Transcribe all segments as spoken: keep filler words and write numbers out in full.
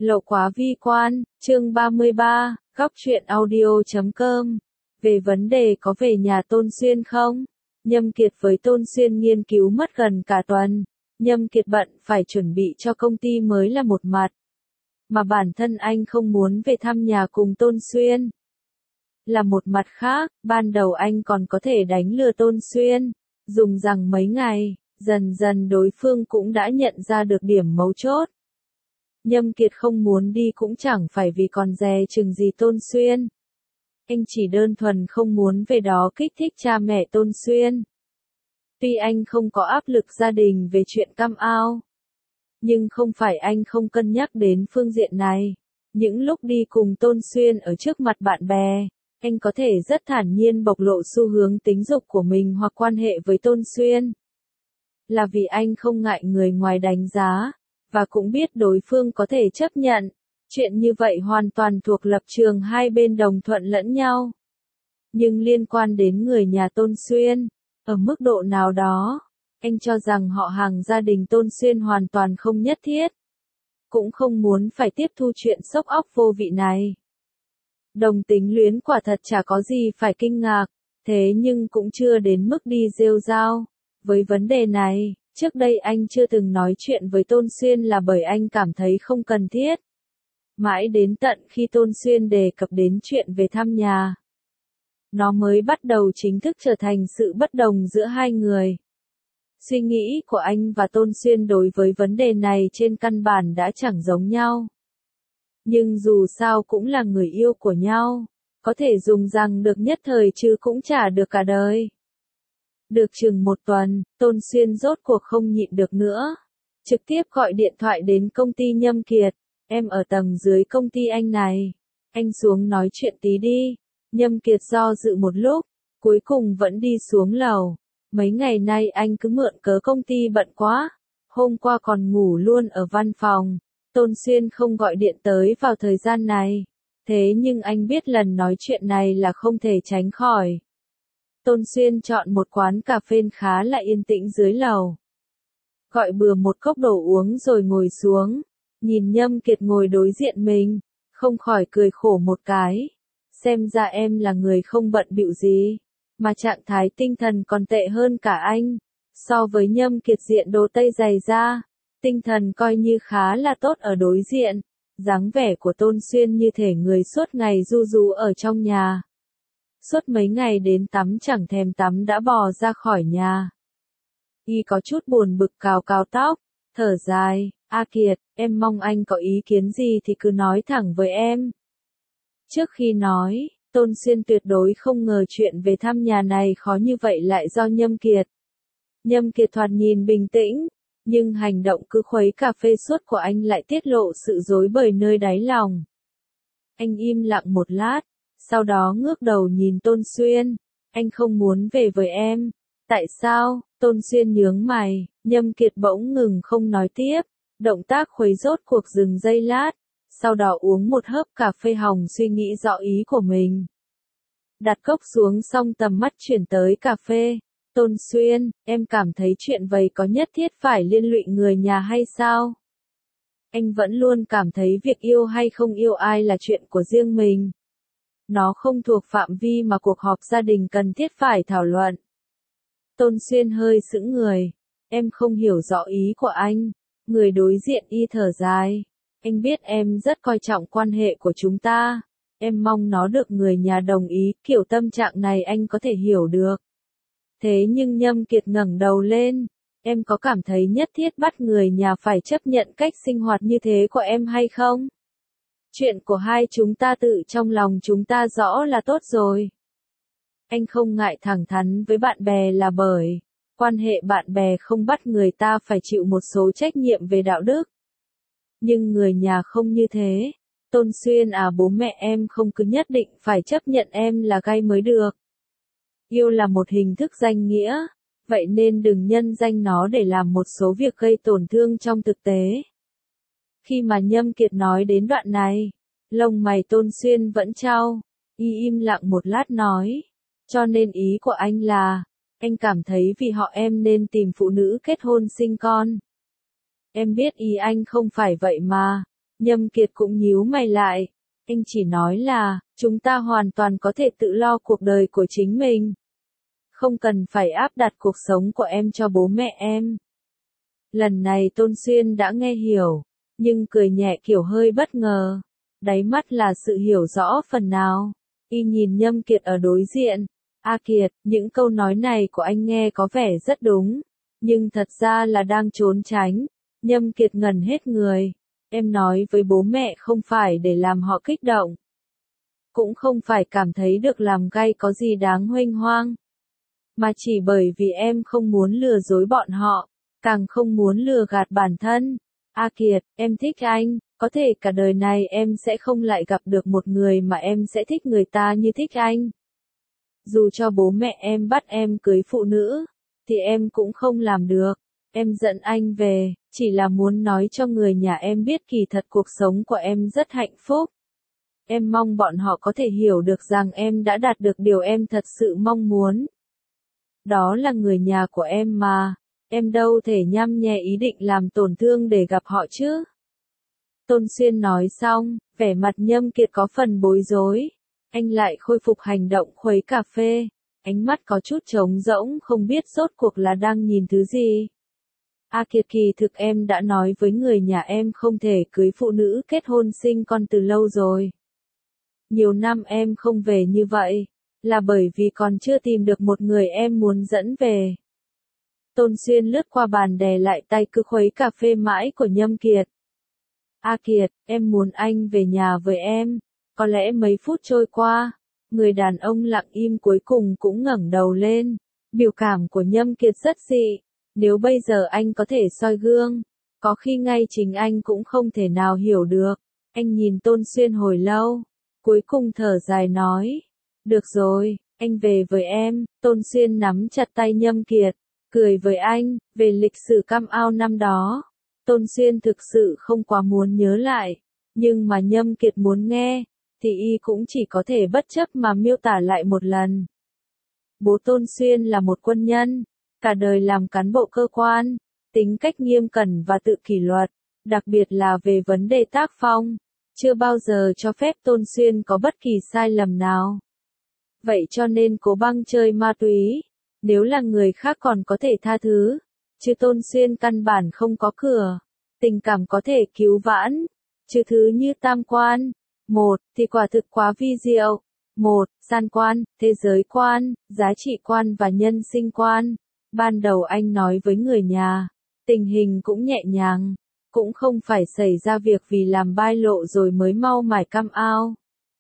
Lộ quá vi quan, chương ba mươi ba, góc truyện audio chấm com. Về vấn đề có về nhà Tôn Xuyên không? Nhâm Kiệt với Tôn Xuyên nghiên cứu mất gần cả tuần. Nhâm Kiệt bận phải chuẩn bị cho công ty mới là một mặt. Mà bản thân anh không muốn về thăm nhà cùng Tôn Xuyên. Là một mặt khác, ban đầu anh còn có thể đánh lừa Tôn Xuyên. Dùng rằng mấy ngày, dần dần đối phương cũng đã nhận ra được điểm mấu chốt. Nhâm Kiệt không muốn đi cũng chẳng phải vì còn dè chừng gì Tôn Xuyên. Anh chỉ đơn thuần không muốn về đó kích thích cha mẹ Tôn Xuyên. Tuy anh không có áp lực gia đình về chuyện cam ao. Nhưng không phải anh không cân nhắc đến phương diện này. Những lúc đi cùng Tôn Xuyên ở trước mặt bạn bè, anh có thể rất thản nhiên bộc lộ xu hướng tính dục của mình hoặc quan hệ với Tôn Xuyên. Là vì anh không ngại người ngoài đánh giá. Và cũng biết đối phương có thể chấp nhận. Chuyện như vậy hoàn toàn thuộc lập trường hai bên đồng thuận lẫn nhau. Nhưng liên quan đến người nhà Tôn Xuyên, ở mức độ nào đó, anh cho rằng họ hàng gia đình Tôn Xuyên hoàn toàn không nhất thiết. Cũng không muốn phải tiếp thu chuyện sốc óc vô vị này. Đồng tính luyến quả thật chả có gì phải kinh ngạc, thế nhưng cũng chưa đến mức đi rêu rao. Với vấn đề này, trước đây anh chưa từng nói chuyện với Tôn Xuyên là bởi anh cảm thấy không cần thiết. Mãi đến tận khi Tôn Xuyên đề cập đến chuyện về thăm nhà, nó mới bắt đầu chính thức trở thành sự bất đồng giữa hai người. Suy nghĩ của anh và Tôn Xuyên đối với vấn đề này trên căn bản đã chẳng giống nhau. Nhưng dù sao cũng là người yêu của nhau, có thể dùng rằng được nhất thời chứ cũng chả được cả đời. Được chừng một tuần, Tôn Xuyên rốt cuộc không nhịn được nữa. Trực tiếp gọi điện thoại đến công ty Nhâm Kiệt. Em ở tầng dưới công ty anh này. Anh xuống nói chuyện tí đi. Nhâm Kiệt do dự một lúc, cuối cùng vẫn đi xuống lầu. Mấy ngày nay anh cứ mượn cớ công ty bận quá. Hôm qua còn ngủ luôn ở văn phòng. Tôn Xuyên không gọi điện tới vào thời gian này. Thế nhưng anh biết lần nói chuyện này là không thể tránh khỏi. Tôn Xuyên chọn một quán cà phê khá là yên tĩnh dưới lầu. Gọi bừa một cốc đồ uống rồi ngồi xuống. Nhìn Nhâm Kiệt ngồi đối diện mình, không khỏi cười khổ một cái. Xem ra em là người không bận bịu gì, mà trạng thái tinh thần còn tệ hơn cả anh. So với Nhâm Kiệt diện đồ tây dày da, tinh thần coi như khá là tốt ở đối diện. Dáng vẻ của Tôn Xuyên như thể người suốt ngày du rú ở trong nhà. Suốt mấy ngày đến tắm chẳng thèm tắm đã bò ra khỏi nhà. Y có chút buồn bực cào cào tóc, thở dài, A Kiệt, em mong anh có ý kiến gì thì cứ nói thẳng với em. Trước khi nói, Tôn Xuyên tuyệt đối không ngờ chuyện về thăm nhà này khó như vậy lại do Nhâm Kiệt. Nhâm Kiệt thoạt nhìn bình tĩnh, nhưng hành động cứ khuấy cà phê suốt của anh lại tiết lộ sự rối bời nơi đáy lòng. Anh im lặng một lát. Sau đó ngước đầu nhìn Tôn Xuyên, anh không muốn về với em. Tại sao? Tôn Xuyên nhướng mày, Nhâm Kiệt bỗng ngừng không nói tiếp. Động tác khuấy rốt cuộc dừng giây lát, sau đó uống một hớp cà phê hồng suy nghĩ rõ ý của mình. Đặt cốc xuống xong tầm mắt chuyển tới cà phê. Tôn Xuyên, em cảm thấy chuyện vậy có nhất thiết phải liên lụy người nhà hay sao? Anh vẫn luôn cảm thấy việc yêu hay không yêu ai là chuyện của riêng mình. Nó không thuộc phạm vi mà cuộc họp gia đình cần thiết phải thảo luận. Tôn Xuyên hơi sững người. Em không hiểu rõ ý của anh. Người đối diện y thở dài. Anh biết em rất coi trọng quan hệ của chúng ta. Em mong nó được người nhà đồng ý, kiểu tâm trạng này anh có thể hiểu được. Thế nhưng Nhâm Kiệt ngẩng đầu lên. Em có cảm thấy nhất thiết bắt người nhà phải chấp nhận cách sinh hoạt như thế của em hay không? Chuyện của hai chúng ta tự trong lòng chúng ta rõ là tốt rồi. Anh không ngại thẳng thắn với bạn bè là bởi quan hệ bạn bè không bắt người ta phải chịu một số trách nhiệm về đạo đức. Nhưng người nhà không như thế. Tôn Xuyên à, bố mẹ em không cứ nhất định phải chấp nhận em là gay mới được. Yêu là một hình thức danh nghĩa, vậy nên đừng nhân danh nó để làm một số việc gây tổn thương trong thực tế. Khi mà Nhâm Kiệt nói đến đoạn này, lông mày Tôn Xuyên vẫn chau, y im lặng một lát nói, cho nên ý của anh là, anh cảm thấy vì họ em nên tìm phụ nữ kết hôn sinh con. Em biết ý anh không phải vậy mà, Nhâm Kiệt cũng nhíu mày lại. Anh chỉ nói là, chúng ta hoàn toàn có thể tự lo cuộc đời của chính mình. Không cần phải áp đặt cuộc sống của em cho bố mẹ em. Lần này Tôn Xuyên đã nghe hiểu, nhưng cười nhẹ kiểu hơi bất ngờ. Đáy mắt là sự hiểu rõ phần nào. Y nhìn Nhâm Kiệt ở đối diện. A Kiệt, những câu nói này của anh nghe có vẻ rất đúng, nhưng thật ra là đang trốn tránh. Nhâm Kiệt ngẩn hết người. Em nói với bố mẹ không phải để làm họ kích động. Cũng không phải cảm thấy được làm gay có gì đáng huênh hoang. Mà chỉ bởi vì em không muốn lừa dối bọn họ, càng không muốn lừa gạt bản thân. A Kiệt, em thích anh, có thể cả đời này em sẽ không lại gặp được một người mà em sẽ thích người ta như thích anh. Dù cho bố mẹ em bắt em cưới phụ nữ, thì em cũng không làm được. Em dẫn anh về, chỉ là muốn nói cho người nhà em biết kỳ thật cuộc sống của em rất hạnh phúc. Em mong bọn họ có thể hiểu được rằng em đã đạt được điều em thật sự mong muốn. Đó là người nhà của em mà, em đâu thể nhăm nhe ý định làm tổn thương để gặp họ chứ. Tôn Xuyên nói xong, vẻ mặt Nhâm Kiệt có phần bối rối. Anh lại khôi phục hành động khuấy cà phê, ánh mắt có chút trống rỗng không biết rốt cuộc là đang nhìn thứ gì. A Kiệt, kỳ thực em đã nói với người nhà em không thể cưới phụ nữ kết hôn sinh con từ lâu rồi. Nhiều năm em không về như vậy, là bởi vì còn chưa tìm được một người em muốn dẫn về. Tôn Xuyên lướt qua bàn đè lại tay cứ khuấy cà phê mãi của Nhâm Kiệt. A Kiệt, em muốn anh về nhà với em. Có lẽ mấy phút trôi qua, người đàn ông lặng im cuối cùng cũng ngẩng đầu lên. Biểu cảm của Nhâm Kiệt rất dị. Nếu bây giờ anh có thể soi gương, có khi ngay chính anh cũng không thể nào hiểu được. Anh nhìn Tôn Xuyên hồi lâu, cuối cùng thở dài nói. Được rồi, anh về với em. Tôn Xuyên nắm chặt tay Nhâm Kiệt, cười với anh, về lịch sử Cam Ao năm đó. Tôn Xuyên thực sự không quá muốn nhớ lại, nhưng mà Nhâm Kiệt muốn nghe, thì y cũng chỉ có thể bất chấp mà miêu tả lại một lần. Bố Tôn Xuyên là một quân nhân, cả đời làm cán bộ cơ quan, tính cách nghiêm cẩn và tự kỷ luật, đặc biệt là về vấn đề tác phong, chưa bao giờ cho phép Tôn Xuyên có bất kỳ sai lầm nào. Vậy cho nên Cố Băng chơi ma túy, nếu là người khác còn có thể tha thứ, chứ Tôn Xuyên căn bản không có cửa, tình cảm có thể cứu vãn, chứ thứ như tam quan, một, thì quả thực quá vi diệu, một, san quan, thế giới quan, giá trị quan và nhân sinh quan. Ban đầu anh nói với người nhà, tình hình cũng nhẹ nhàng, cũng không phải xảy ra việc vì làm bai lộ rồi mới mau mải Cam Ao.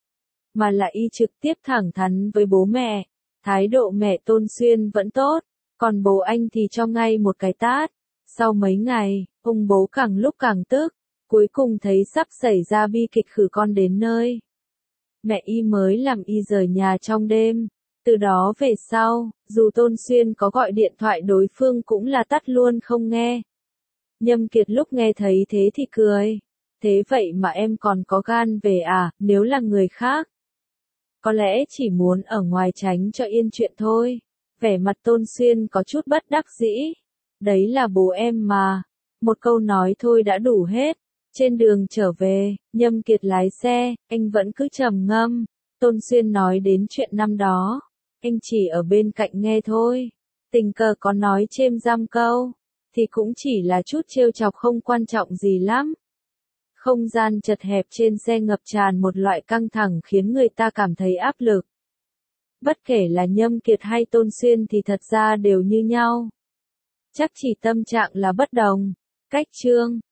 Mà là y trực tiếp thẳng thắn với bố mẹ, thái độ mẹ Tôn Xuyên vẫn tốt, còn bố anh thì cho ngay một cái tát. Sau mấy ngày, ông bố càng lúc càng tức, cuối cùng thấy sắp xảy ra bi kịch khử con đến nơi. Mẹ y mới làm y rời nhà trong đêm. Từ đó về sau, dù Tôn Xuyên có gọi điện thoại đối phương cũng là tắt luôn không nghe. Nhâm Kiệt lúc nghe thấy thế thì cười. Thế vậy mà em còn có gan về à, nếu là người khác? Có lẽ chỉ muốn ở ngoài tránh cho yên chuyện thôi. Vẻ mặt Tôn Xuyên có chút bất đắc dĩ. Đấy là bố em mà. Một câu nói thôi đã đủ hết. Trên đường trở về, Nhâm Kiệt lái xe, anh vẫn cứ trầm ngâm. Tôn Xuyên nói đến chuyện năm đó. Anh chỉ ở bên cạnh nghe thôi. Tình cờ có nói chêm giam câu, thì cũng chỉ là chút trêu chọc không quan trọng gì lắm. Không gian chật hẹp trên xe ngập tràn một loại căng thẳng khiến người ta cảm thấy áp lực. Bất kể là Nhâm Kiệt hay Tôn Xuyên thì thật ra đều như nhau. Chắc chỉ tâm trạng là bất đồng. Cách chương